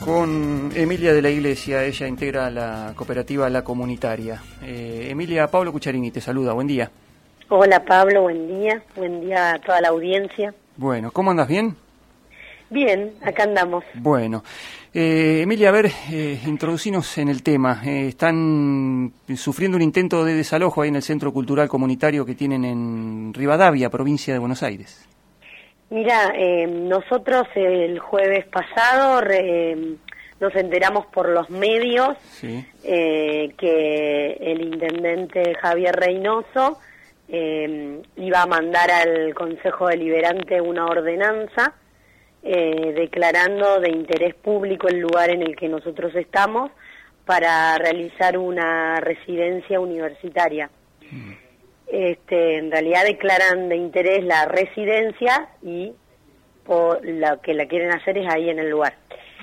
con Emilia de la Iglesia. Ella integra la cooperativa La Comunitaria. Emilia, Pablo Cucharini te saluda, buen día. Hola Pablo, buen día a toda la audiencia. Bueno, ¿cómo andas? ¿Bien? Bien, acá andamos. Bueno, Emilia, a ver, introducinos en el tema. Están sufriendo un intento de desalojo ahí en el Centro Cultural Comunitario que tienen en Rivadavia, provincia de Buenos Aires. Mira, nosotros el jueves pasado nos enteramos por los medios Sí. Que el intendente Javier Reynoso iba a mandar al Consejo Deliberante una ordenanza declarando de interés público el lugar en el que nosotros estamos para realizar una residencia universitaria. En realidad declaran de interés la residencia y lo que la quieren hacer es ahí en el lugar.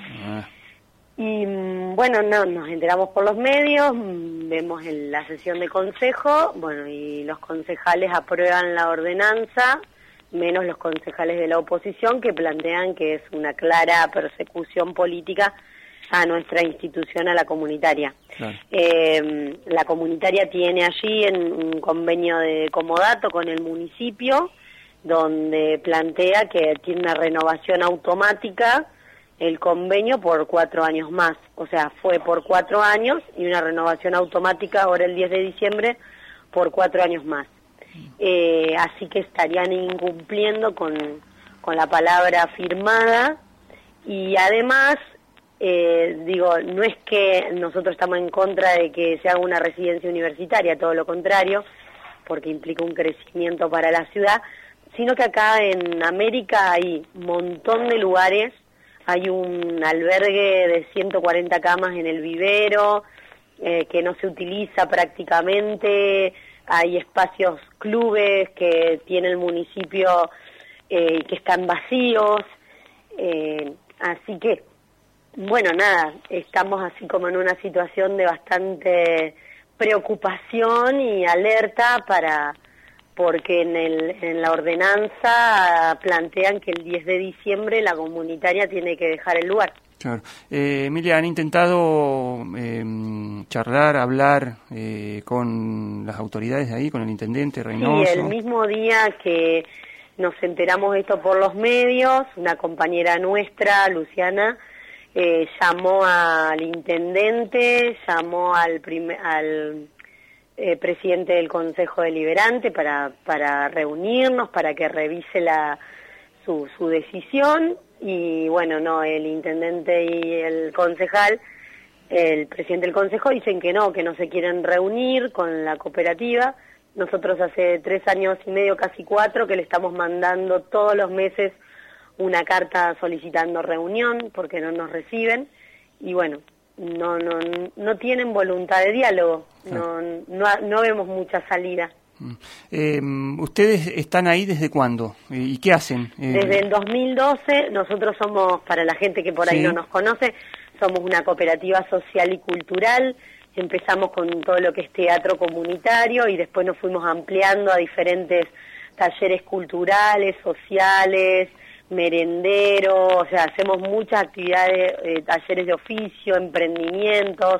Y bueno, nos enteramos por los medios, vemos la sesión de consejo, bueno, y los concejales aprueban la ordenanza, menos los concejales de la oposición que plantean que es una clara persecución política a nuestra institución, a la comunitaria. Claro. La comunitaria tiene allí un convenio de comodato con el municipio, donde plantea que tiene una renovación automática el convenio por 4 años más. O sea, fue por 4 años y una renovación automática ahora el 10 de diciembre por 4 años más. Así que estarían incumpliendo con la palabra firmada y además... no es que nosotros estamos en contra de que se haga una residencia universitaria, todo lo contrario, porque implica un crecimiento para la ciudad, sino que acá en América hay un montón de lugares, hay un albergue de 140 camas en el vivero, que no se utiliza prácticamente, hay espacios, clubes que tiene el municipio que están vacíos, así que bueno, nada, estamos así como en una situación de bastante preocupación y alerta porque en la ordenanza plantean que el 10 de diciembre la comunitaria tiene que dejar el lugar. Claro. Emilia, ¿han intentado hablar con las autoridades de ahí, con el intendente Reynoso? Sí, el mismo día que nos enteramos de esto por los medios, una compañera nuestra, Luciana, llamó al intendente, llamó al presidente del Consejo Deliberante para reunirnos, para que revise su decisión y bueno, no, el intendente y el concejal, el presidente del Consejo dicen que no se quieren reunir con la cooperativa. Nosotros hace 3 años y medio, casi 4, que le estamos mandando todos los meses una carta solicitando reunión porque no nos reciben y bueno, no tienen voluntad de diálogo, no vemos mucha salida. ¿Ustedes están ahí desde cuándo? ¿Y qué hacen? Desde el 2012, nosotros somos, para la gente que por ahí no nos conoce, somos una cooperativa social y cultural. Empezamos con todo lo que es teatro comunitario y después nos fuimos ampliando a diferentes talleres culturales, sociales, merendero, o sea, hacemos muchas actividades, talleres de oficio, emprendimientos,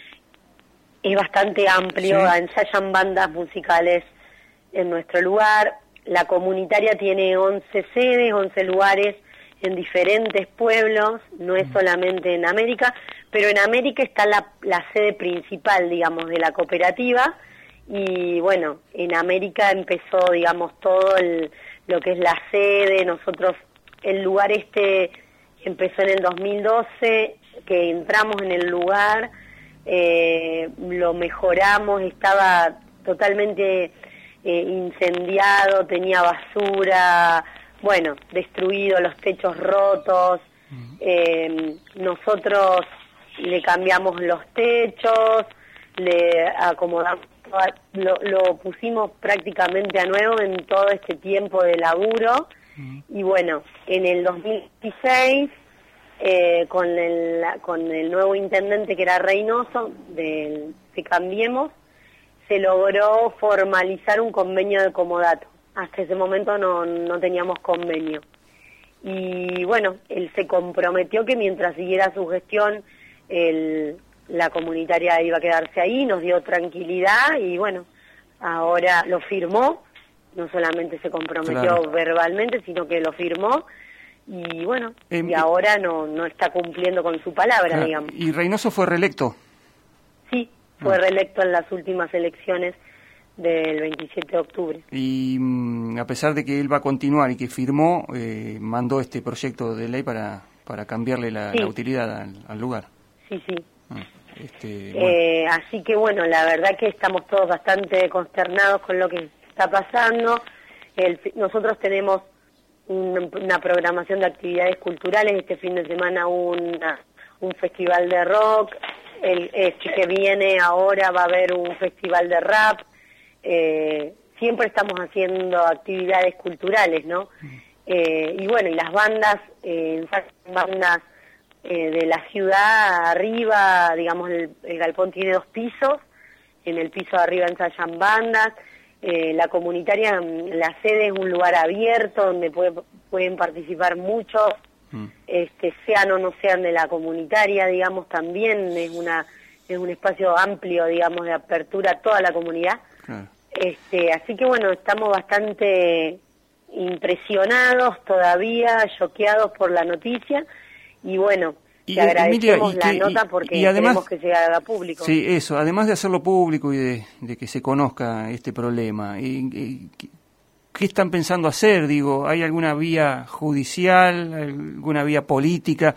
es bastante amplio, ensayan bandas musicales en nuestro lugar, la comunitaria tiene 11 sedes, 11 lugares en diferentes pueblos, no es solamente en América, pero en América está la sede principal, digamos, de la cooperativa, y bueno, en América empezó, digamos, todo lo que es la sede, nosotros... El lugar empezó en el 2012, que entramos en el lugar, lo mejoramos, estaba totalmente incendiado, tenía basura, bueno, destruido, los techos rotos. Nosotros le cambiamos los techos, le acomodamos, lo pusimos prácticamente a nuevo en todo este tiempo de laburo. Y bueno, en el 2016, con el nuevo intendente que era Reynoso, de Cambiemos, se logró formalizar un convenio de comodato. Hasta ese momento no teníamos convenio. y bueno, él se comprometió que mientras siguiera su gestión, la comunitaria iba a quedarse ahí, nos dio tranquilidad y bueno, ahora lo firmó, no solamente se comprometió verbalmente, sino que lo firmó y bueno, y ahora no está cumpliendo con su palabra, digamos. ¿Y Reynoso fue reelecto? Sí, fue reelecto en las últimas elecciones del 27 de octubre. Y a pesar de que él va a continuar y que firmó, mandó este proyecto de ley para cambiarle la utilidad al lugar. Sí, sí. Bueno. Así que bueno, la verdad que estamos todos bastante consternados con lo que está pasando. Nosotros tenemos una programación de actividades culturales, este fin de semana un festival de rock, que viene ahora va a haber un festival de rap, siempre estamos haciendo actividades culturales, ¿no? Y bueno, y las bandas, bandas de la ciudad arriba, digamos, el galpón tiene 2 pisos, en el piso de arriba ensayan bandas, la comunitaria, la sede es un lugar abierto donde pueden participar muchos, sean o no sean de la comunitaria, digamos, también es un espacio amplio, digamos, de apertura a toda la comunidad. Así que bueno, estamos bastante impresionados todavía, choqueados por la noticia, y bueno, te agradecemos la nota porque además, queremos que se haga público. Sí, eso, además de hacerlo público y de que se conozca este problema, ¿qué están pensando hacer? Digo, ¿hay alguna vía judicial, alguna vía política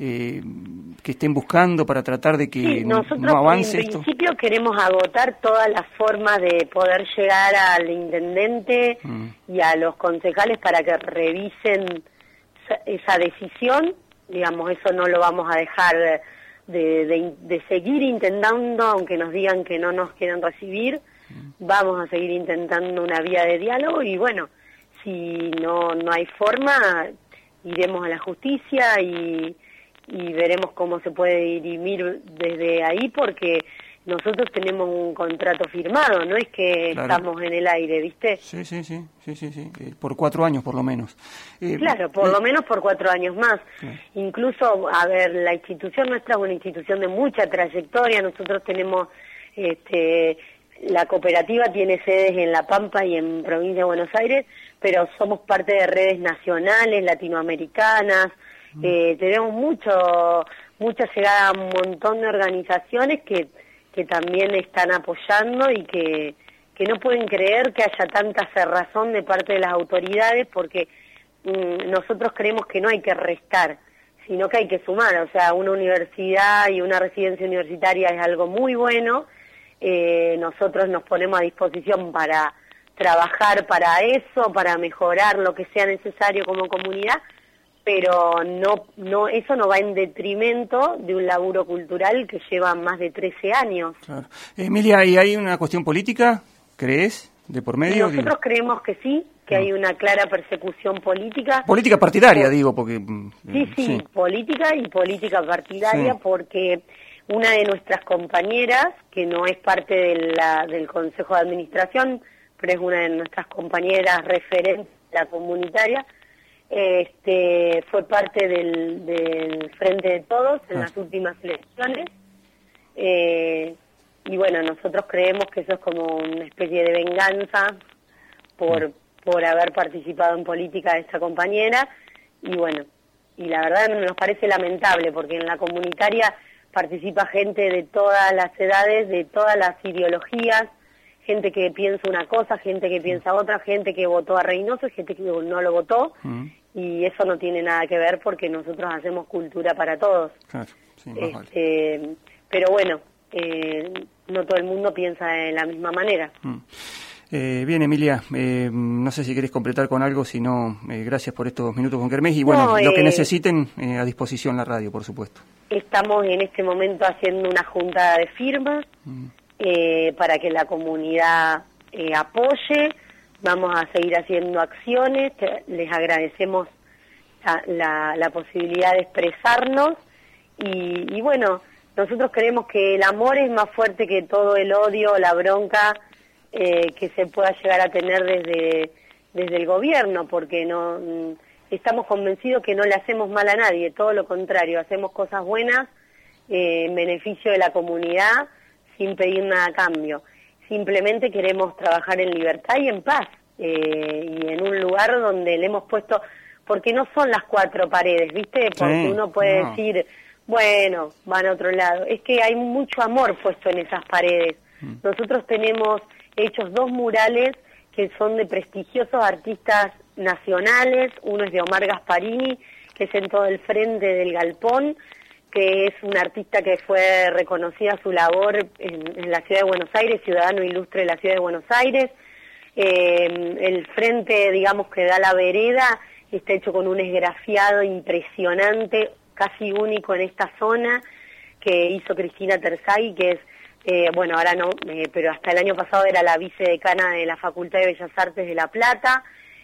que estén buscando para tratar de que no avance esto? En principio queremos agotar todas las formas de poder llegar al intendente y a los concejales para que revisen esa decisión. Digamos, eso no lo vamos a dejar de seguir intentando, aunque nos digan que no nos quieren recibir. Vamos a seguir intentando una vía de diálogo y bueno, si no hay forma, iremos a la justicia y veremos cómo se puede dirimir desde ahí, porque nosotros tenemos un contrato firmado, no es que estamos en el aire, ¿viste? Sí, por 4 años por lo menos. Claro, por lo menos por 4 años más. Incluso, a ver, la institución nuestra es una institución de mucha trayectoria, nosotros tenemos, la cooperativa tiene sedes en La Pampa y en Provincia de Buenos Aires, pero somos parte de redes nacionales, latinoamericanas, tenemos mucha llegada a un montón de organizaciones que también están apoyando y que no pueden creer que haya tanta cerrazón de parte de las autoridades, porque nosotros creemos que no hay que restar, sino que hay que sumar. O sea, una universidad y una residencia universitaria es algo muy bueno, nosotros nos ponemos a disposición para trabajar para eso, para mejorar lo que sea necesario como comunidad, pero eso no va en detrimento de un laburo cultural que lleva más de 13 años. Claro. Emilia, ¿y hay una cuestión política, crees, de por medio? Nosotros creemos que sí, que hay una clara persecución política. Política partidaria, digo, porque... Sí, política y política partidaria, porque una de nuestras compañeras, que no es parte del Consejo de Administración, pero es una de nuestras compañeras referentes de la comunitaria, fue parte del Frente de Todos en las últimas elecciones, y bueno, nosotros creemos que eso es como una especie de venganza por haber participado en política de esta compañera, y bueno, y la verdad nos parece lamentable, porque en la comunitaria participa gente de todas las edades, de todas las ideologías, gente que piensa una cosa, gente que piensa otra, gente que votó a Reynoso, gente que no lo votó, y eso no tiene nada que ver porque nosotros hacemos cultura para todos. Claro, sí, más vale. Pero bueno, no todo el mundo piensa de la misma manera. Bien, Emilia, no sé si querés completar con algo, si no, gracias por estos minutos con Kermés y bueno, lo que necesiten, a disposición la radio, por supuesto. Estamos en este momento haciendo una junta de firmas para que la comunidad apoye. Vamos a seguir haciendo acciones, les agradecemos la posibilidad de expresarnos y bueno, nosotros creemos que el amor es más fuerte que todo el odio, la bronca que se pueda llegar a tener desde el gobierno, porque estamos convencidos que no le hacemos mal a nadie, todo lo contrario, hacemos cosas buenas en beneficio de la comunidad sin pedir nada a cambio. Simplemente queremos trabajar en libertad y en paz, y en un lugar donde le hemos puesto, porque no son las cuatro paredes, ¿viste? Porque uno puede decir, bueno, van a otro lado. Es que hay mucho amor puesto en esas paredes. Nosotros tenemos hechos 2 murales que son de prestigiosos artistas nacionales. Uno es de Omar Gasparini, que es en todo el frente del galpón, que es un artista que fue reconocida su labor en la Ciudad de Buenos Aires, ciudadano ilustre de la Ciudad de Buenos Aires. El frente, digamos, que da la vereda, está hecho con un esgrafiado impresionante, casi único en esta zona, que hizo Cristina Terzaghi, que es, bueno, ahora no, pero hasta el año pasado era la vicedecana de la Facultad de Bellas Artes de La Plata,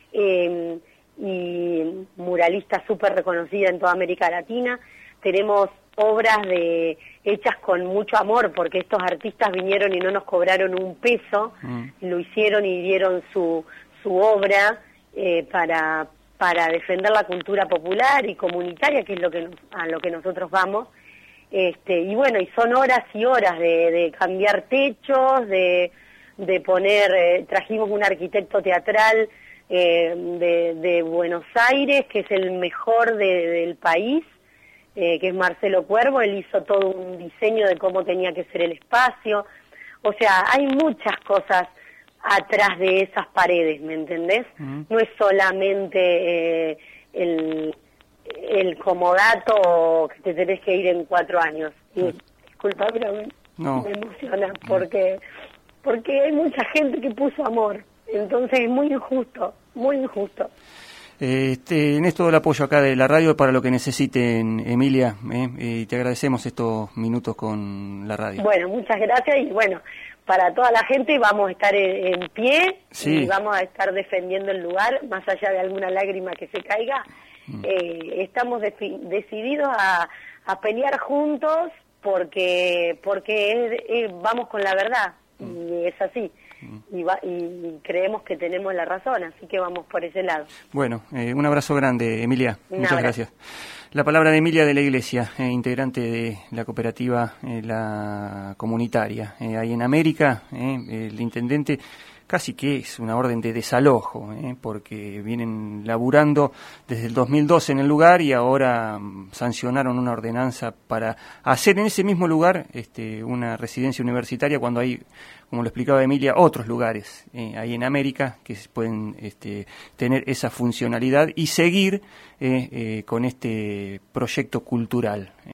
y muralista súper reconocida en toda América Latina. Tenemos obras hechas con mucho amor, porque estos artistas vinieron y no nos cobraron un peso, lo hicieron y dieron su obra para defender la cultura popular y comunitaria, que es a lo que nosotros vamos. Y bueno, y son horas y horas de cambiar techos, de poner, trajimos un arquitecto teatral de Buenos Aires, que es el mejor del país, que es Marcelo Cuervo. Él hizo todo un diseño de cómo tenía que ser el espacio. O sea, hay muchas cosas atrás de esas paredes, ¿me entendés? No es solamente el comodato que te tenés que ir en 4 años. Y, disculpa, pero me emociona, porque hay mucha gente que puso amor. Entonces es muy injusto, muy injusto. En esto el apoyo acá de la radio para lo que necesiten, Emilia, y te agradecemos estos minutos con la radio. Bueno, muchas gracias, y bueno, para toda la gente vamos a estar en pie, y vamos a estar defendiendo el lugar, más allá de alguna lágrima que se caiga. Estamos decididos a pelear juntos porque vamos con la verdad, y es así. Y creemos que tenemos la razón, así que vamos por ese lado. Bueno, un abrazo grande, Emilia. Muchas gracias. La palabra de Emilia de la Iglesia, integrante de la cooperativa La Comunitaria. Ahí en América, el intendente casi que es una orden de desalojo, porque vienen laburando desde el 2012 en el lugar y ahora sancionaron una ordenanza para hacer en ese mismo lugar una residencia universitaria, cuando hay, como lo explicaba Emilia, otros lugares ahí en América que pueden tener esa funcionalidad y seguir con este proyecto cultural.